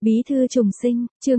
Bí thư trùng sinh, chương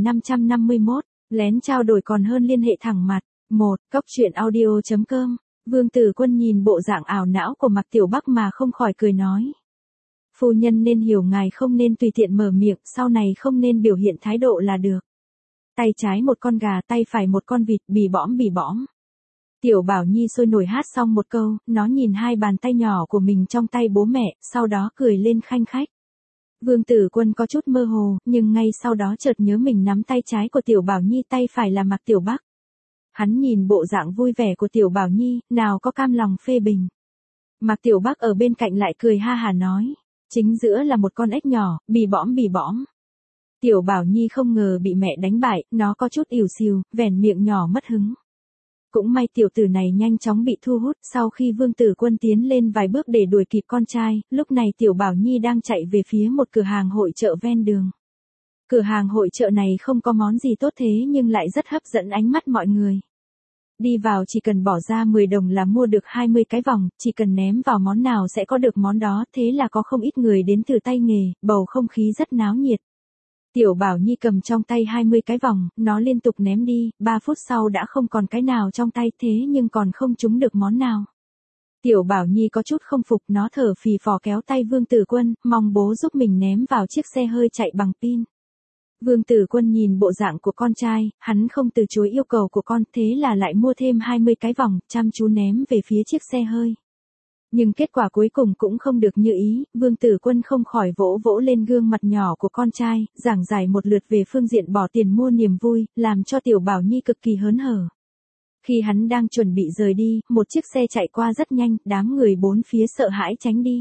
2551, lén trao đổi còn hơn liên hệ thẳng mặt. 1. Cóc truyện audio.com. Vương Tử Quân nhìn bộ dạng ảo não của Mạc Tiểu Bắc mà không khỏi cười nói. Phu nhân nên hiểu ngài không nên tùy tiện mở miệng, sau này không nên biểu hiện thái độ là được. Tay trái một con gà, tay phải một con vịt, bì bõm. Tiểu Bảo Nhi sôi nổi hát xong một câu, nó nhìn hai bàn tay nhỏ của mình trong tay bố mẹ, sau đó cười lên khanh khách. Vương Tử Quân có chút mơ hồ, nhưng ngay sau đó chợt nhớ mình nắm tay trái của Tiểu Bảo Nhi, tay phải là Mạc Tiểu Bắc. Hắn nhìn bộ dạng vui vẻ của Tiểu Bảo Nhi, nào có cam lòng phê bình. Mạc Tiểu Bắc ở bên cạnh lại cười ha hà nói, chính giữa là một con ếch nhỏ, bì bõm. Tiểu Bảo Nhi không ngờ bị mẹ đánh bại, nó có chút ỉu xìu, vẻn miệng nhỏ mất hứng. Cũng may tiểu tử này nhanh chóng bị thu hút, sau khi Vương Tử Quân tiến lên vài bước để đuổi kịp con trai, lúc này Tiểu Bảo Nhi đang chạy về phía một cửa hàng hội chợ ven đường. Cửa hàng hội chợ này không có món gì tốt thế nhưng lại rất hấp dẫn ánh mắt mọi người. Đi vào chỉ cần bỏ ra 10 đồng là mua được 20 cái vòng, chỉ cần ném vào món nào sẽ có được món đó, thế là có không ít người đến thử tay nghề, bầu không khí rất náo nhiệt. Tiểu Bảo Nhi cầm trong tay 20 cái vòng, nó liên tục ném đi, 3 phút sau đã không còn cái nào trong tay, thế nhưng còn không trúng được món nào. Tiểu Bảo Nhi có chút không phục, nó thở phì phò kéo tay Vương Tử Quân, mong bố giúp mình ném vào chiếc xe hơi chạy bằng pin. Vương Tử Quân nhìn bộ dạng của con trai, hắn không từ chối yêu cầu của con, thế là lại mua thêm 20 cái vòng, chăm chú ném về phía chiếc xe hơi. Nhưng kết quả cuối cùng cũng không được như ý, Vương Tử Quân không khỏi vỗ vỗ lên gương mặt nhỏ của con trai, giảng giải một lượt về phương diện bỏ tiền mua niềm vui, làm cho Tiểu Bảo Nhi cực kỳ hớn hở. Khi hắn đang chuẩn bị rời đi, một chiếc xe chạy qua rất nhanh, đám người bốn phía sợ hãi tránh đi.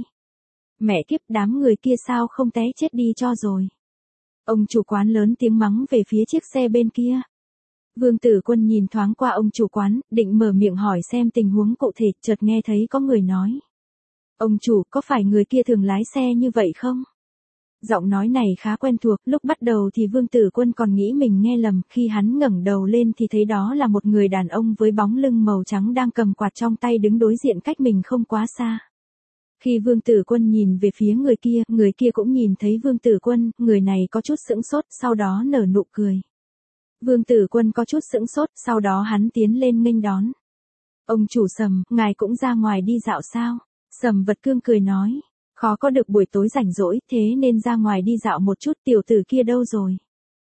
Mẹ kiếp, đám người kia sao không té chết đi cho rồi. Ông chủ quán lớn tiếng mắng về phía chiếc xe bên kia. Vương Tử Quân nhìn thoáng qua ông chủ quán, định mở miệng hỏi xem tình huống cụ thể, chợt nghe thấy có người nói. Ông chủ, có phải người kia thường lái xe như vậy không? Giọng nói này khá quen thuộc, lúc bắt đầu thì Vương Tử Quân còn nghĩ mình nghe lầm, khi hắn ngẩng đầu lên thì thấy đó là một người đàn ông với bóng lưng màu trắng đang cầm quạt trong tay đứng đối diện cách mình không quá xa. Khi Vương Tử Quân nhìn về phía người kia cũng nhìn thấy Vương Tử Quân, người này có chút sững sốt, sau đó nở nụ cười. Vương Tử Quân có chút sững sốt, sau đó hắn tiến lên nghênh đón. Ông chủ Sầm, ngài cũng ra ngoài đi dạo sao? Sầm Vật Cương cười nói, khó có được buổi tối rảnh rỗi, thế nên ra ngoài đi dạo một chút, tiểu tử kia đâu rồi?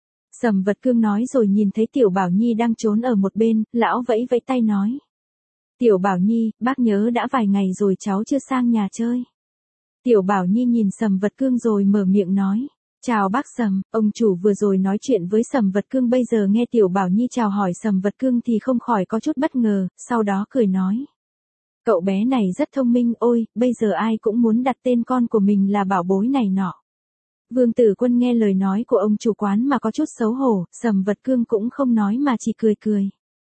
Sầm Vật Cương nói rồi nhìn thấy Tiểu Bảo Nhi đang trốn ở một bên, lão vẫy vẫy tay nói. Tiểu Bảo Nhi, bác nhớ đã vài ngày rồi cháu chưa sang nhà chơi. Tiểu Bảo Nhi nhìn Sầm Vật Cương rồi mở miệng nói. Chào bác Sầm, ông chủ vừa rồi nói chuyện với Sầm Vật Cương, bây giờ nghe Tiểu Bảo Nhi chào hỏi Sầm Vật Cương thì không khỏi có chút bất ngờ, sau đó cười nói. Cậu bé này rất thông minh, ôi, bây giờ ai cũng muốn đặt tên con của mình là bảo bối này nọ. Vương Tử Quân nghe lời nói của ông chủ quán mà có chút xấu hổ, Sầm Vật Cương cũng không nói mà chỉ cười.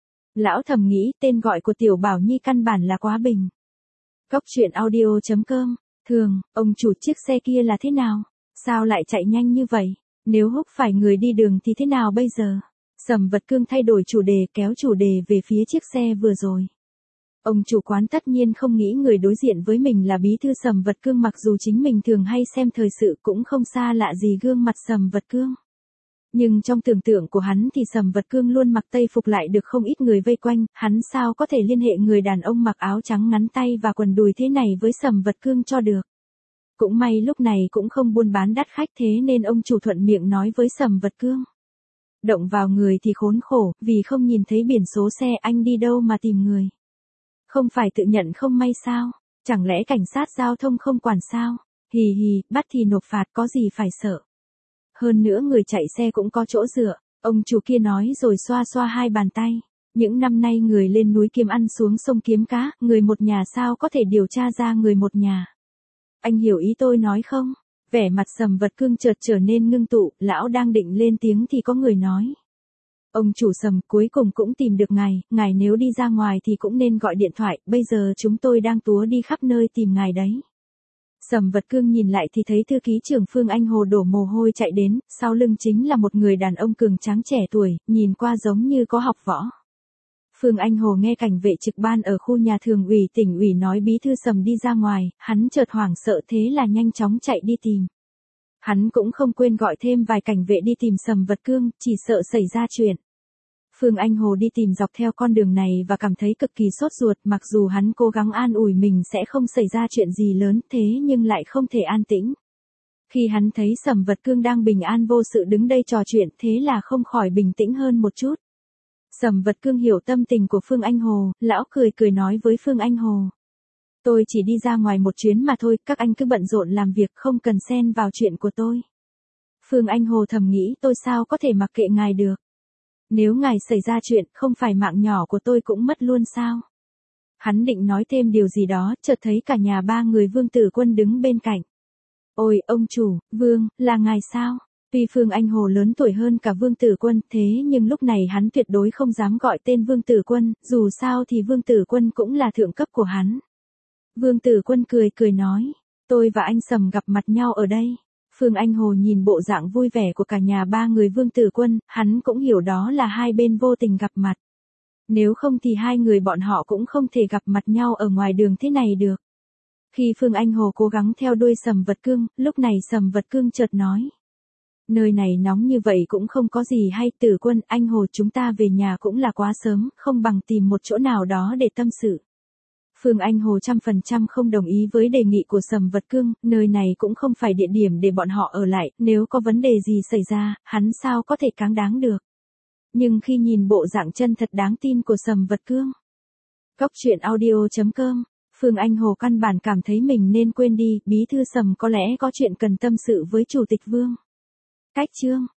Lão thầm nghĩ tên gọi của Tiểu Bảo Nhi căn bản là quá bình. Cóc truyện audio.com. Thường, ông chủ chiếc xe kia là thế nào? Sao lại chạy nhanh như vậy? Nếu húc phải người đi đường thì thế nào bây giờ? Sầm Vật Cương thay đổi chủ đề, kéo chủ đề về phía chiếc xe vừa rồi. Ông chủ quán tất nhiên không nghĩ người đối diện với mình là bí thư Sầm Vật Cương, mặc dù chính mình thường hay xem thời sự cũng không xa lạ gì gương mặt Sầm Vật Cương. Nhưng trong tưởng tượng của hắn thì Sầm Vật Cương luôn mặc tây phục lại được không ít người vây quanh, hắn sao có thể liên hệ người đàn ông mặc áo trắng ngắn tay và quần đùi thế này với Sầm Vật Cương cho được. Cũng may lúc này cũng không buôn bán đắt khách, thế nên ông chủ thuận miệng nói với Sầm Vật Cương. Động vào người thì khốn khổ, vì không nhìn thấy biển số xe, anh đi đâu mà tìm người. Không phải tự nhận không may sao? Chẳng lẽ cảnh sát giao thông không quản sao? Hì hì, bắt thì nộp phạt, có gì phải sợ. Hơn nữa người chạy xe cũng có chỗ dựa, ông chủ kia nói rồi xoa xoa hai bàn tay. Những năm nay người lên núi kiếm ăn xuống sông kiếm cá, người một nhà sao có thể điều tra ra người một nhà. Anh hiểu ý tôi nói không? Vẻ mặt Sầm Vật Cương chợt trở nên ngưng tụ, lão đang định lên tiếng thì có người nói. Ông chủ Sầm, cuối cùng cũng tìm được ngài nếu đi ra ngoài thì cũng nên gọi điện thoại, bây giờ chúng tôi đang túa đi khắp nơi tìm ngài đấy. Sầm Vật Cương nhìn lại thì thấy thư ký trưởng Phương Anh Hồ đổ mồ hôi chạy đến, sau lưng chính là một người đàn ông cường tráng trẻ tuổi, nhìn qua giống như có học võ. Phương Anh Hồ nghe cảnh vệ trực ban ở khu nhà thường ủy tỉnh ủy nói bí thư Sầm đi ra ngoài, hắn chợt hoảng sợ thế là nhanh chóng chạy đi tìm. Hắn cũng không quên gọi thêm vài cảnh vệ đi tìm Sầm Vật Cương, chỉ sợ xảy ra chuyện. Phương Anh Hồ đi tìm dọc theo con đường này và cảm thấy cực kỳ sốt ruột, mặc dù hắn cố gắng an ủi mình sẽ không xảy ra chuyện gì lớn thế nhưng lại không thể an tĩnh. Khi hắn thấy Sầm Vật Cương đang bình an vô sự đứng đây trò chuyện thế là không khỏi bình tĩnh hơn một chút. Sầm Vật Cương hiểu tâm tình của Phương Anh Hồ, lão cười cười nói với Phương Anh Hồ. Tôi chỉ đi ra ngoài một chuyến mà thôi, các anh cứ bận rộn làm việc không cần xen vào chuyện của tôi. Phương Anh Hồ thầm nghĩ tôi sao có thể mặc kệ ngài được. Nếu ngài xảy ra chuyện không phải mạng nhỏ của tôi cũng mất luôn sao? Hắn định nói thêm điều gì đó, chợt thấy cả nhà ba người Vương Tử Quân đứng bên cạnh. Ôi, ông chủ, Vương, là ngài sao? Tuy Phương Anh Hồ lớn tuổi hơn cả Vương Tử Quân, thế nhưng lúc này hắn tuyệt đối không dám gọi tên Vương Tử Quân, dù sao thì Vương Tử Quân cũng là thượng cấp của hắn. Vương Tử Quân cười cười nói, tôi và anh Sầm gặp mặt nhau ở đây. Phương Anh Hồ nhìn bộ dạng vui vẻ của cả nhà ba người Vương Tử Quân, hắn cũng hiểu đó là hai bên vô tình gặp mặt. Nếu không thì hai người bọn họ cũng không thể gặp mặt nhau ở ngoài đường thế này được. Khi Phương Anh Hồ cố gắng theo đuôi Sầm Vật Cương, lúc này Sầm Vật Cương chợt nói. Nơi này nóng như vậy cũng không có gì hay, Tử Quân, anh Hồ chúng ta về nhà cũng là quá sớm, không bằng tìm một chỗ nào đó để tâm sự. Phương Anh Hồ 100% không đồng ý với đề nghị của Sầm Vật Cương, nơi này cũng không phải địa điểm để bọn họ ở lại, nếu có vấn đề gì xảy ra, hắn sao có thể cáng đáng được. Nhưng khi nhìn bộ dạng chân thật đáng tin của Sầm Vật Cương. Cóc truyện audio.com, Phương Anh Hồ căn bản cảm thấy mình nên quên đi, bí thư Sầm có lẽ có chuyện cần tâm sự với Chủ tịch Vương. Cách chương